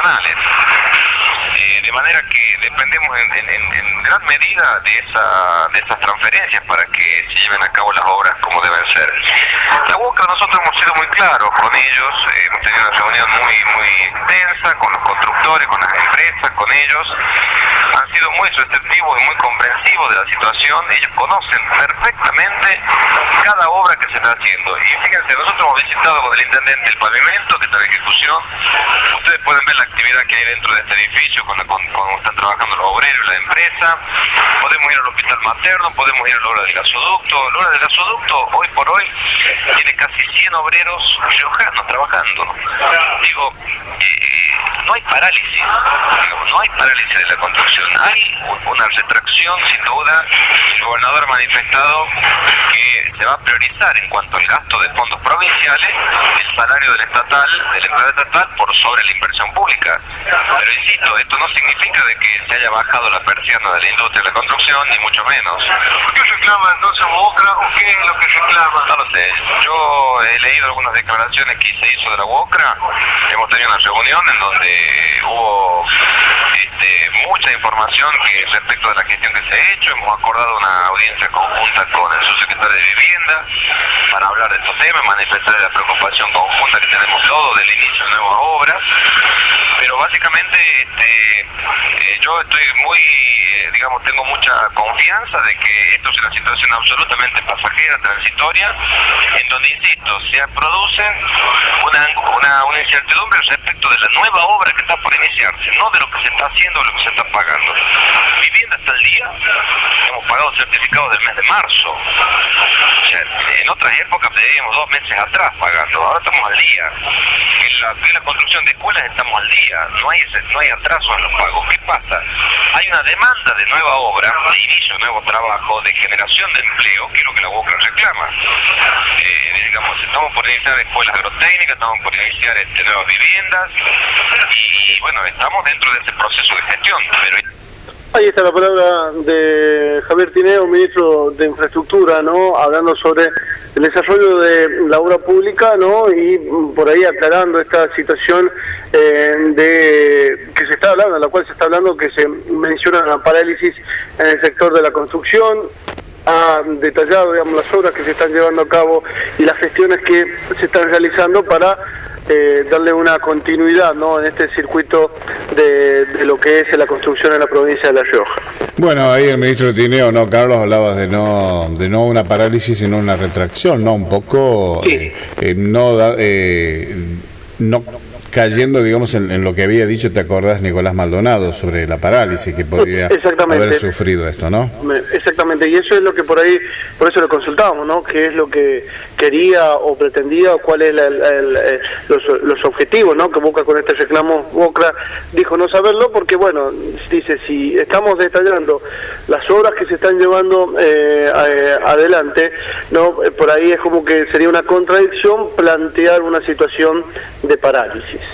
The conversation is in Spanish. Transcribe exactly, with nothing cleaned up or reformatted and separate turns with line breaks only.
nacionales. Eh, de manera que dependemos en, en, en gran medida de, esa, de esas transferencias para que se lleven a cabo las obras como deben ser. La UOCRA, nosotros hemos sido muy claros con ellos, eh, hemos tenido una reunión muy muy intensa con los constructores, con las empresas, con ellos. Han sido muy receptivos y muy comprensivos de la situación. Ellos conocen perfectamente cada obra que se está haciendo. Y fíjense, nosotros hemos visitado con el intendente el pavimento que está en ejecución. Ustedes pueden ver la actividad que hay dentro de este edificio cuando, cuando están trabajando los obreros y la empresa. Podemos ir al hospital materno, podemos ir a la obra del gasoducto. La obra del gasoducto, hoy por hoy, tiene casi cien obreros riojanos trabajando. Digo, eh, no hay parálisis, digamos, no hay parálisis de la construcción. Hay una retracción, sin duda. El gobernador ha manifestado que se va a priorizar en cuanto al gasto de fondos provinciales el salario del estatal, del empleado estatal, por sobre la inversión pública. Pero insisto, esto no significa de que se haya bajado la persiana de la industria de la construcción, ni mucho menos.
¿Por qué reclama entonces UOCRA o qué es lo que reclama?
No lo sé. Yo he leído algunas declaraciones que se hizo de la UOCRA. Hemos tenido una reunión en donde hubo este, mucha información que respecto de la gestión que se ha hecho. Hemos acordado una audiencia conjunta con el subsecretario de Vivienda para hablar de estos temas, manifestar la preocupación conjunta que tenemos todos del inicio de nuevas obras. Pero básicamente este, eh, yo estoy muy, eh, digamos, tengo mucha confianza de que esto es una situación absolutamente pasajera, transitoria, en donde, insisto, se produce una, una, una incertidumbre respecto de la nueva obra que está por iniciarse, no de lo que se está haciendo o lo que se está pagando. Vivienda hasta el día, hemos pagado certificados del mes de marzo. O sea, en otras épocas teníamos dos meses atrás pagando, ahora estamos al día. En la, en la construcción de escuelas estamos al día, no hay, ese, no hay atraso en los pagos. ¿Qué pasa? Hay una demanda de nueva obra, de inicio de nuevo trabajo, de generación de empleo, que es lo que la UOCRA reclama. Eh, digamos, estamos por iniciar escuelas agrotécnicas, estamos por iniciar este, nuevas viviendas, y bueno, estamos dentro de ese proceso de gestión, pero...
Ahí está la palabra de Javier Tineo, ministro de Infraestructura, ¿no? Hablando sobre el desarrollo de la obra pública, ¿no? Y por ahí aclarando esta situación eh, de que se está hablando, en la cual se está hablando que se menciona una parálisis en el sector de la construcción. Ha detallado, digamos, las obras que se están llevando a cabo y las gestiones que se están realizando para eh, darle una continuidad, ¿no?, en este circuito de, de lo que es la construcción en la provincia de La Rioja.
Bueno, ahí el ministro Tineo, ¿no, Carlos? Hablabas de no de no una parálisis, sino una retracción, ¿no? Un poco,
sí.
eh, eh, no, eh, no cayendo, digamos, en, en lo que había dicho, ¿te acordás, Nicolás Maldonado, sobre la parálisis que podría haber sufrido esto, ¿no?
Exactamente, y eso es lo que por ahí, por eso lo consultábamos, ¿no? ¿Qué es lo que quería o pretendía, o cuál es la, el, el, los, los objetivos, ¿no?, que busca con este reclamo UOCRA? Dijo no saberlo porque, bueno, dice, si estamos detallando las obras que se están llevando eh, a, adelante, ¿no?, por ahí es como que sería una contradicción plantear una situación de parálisis.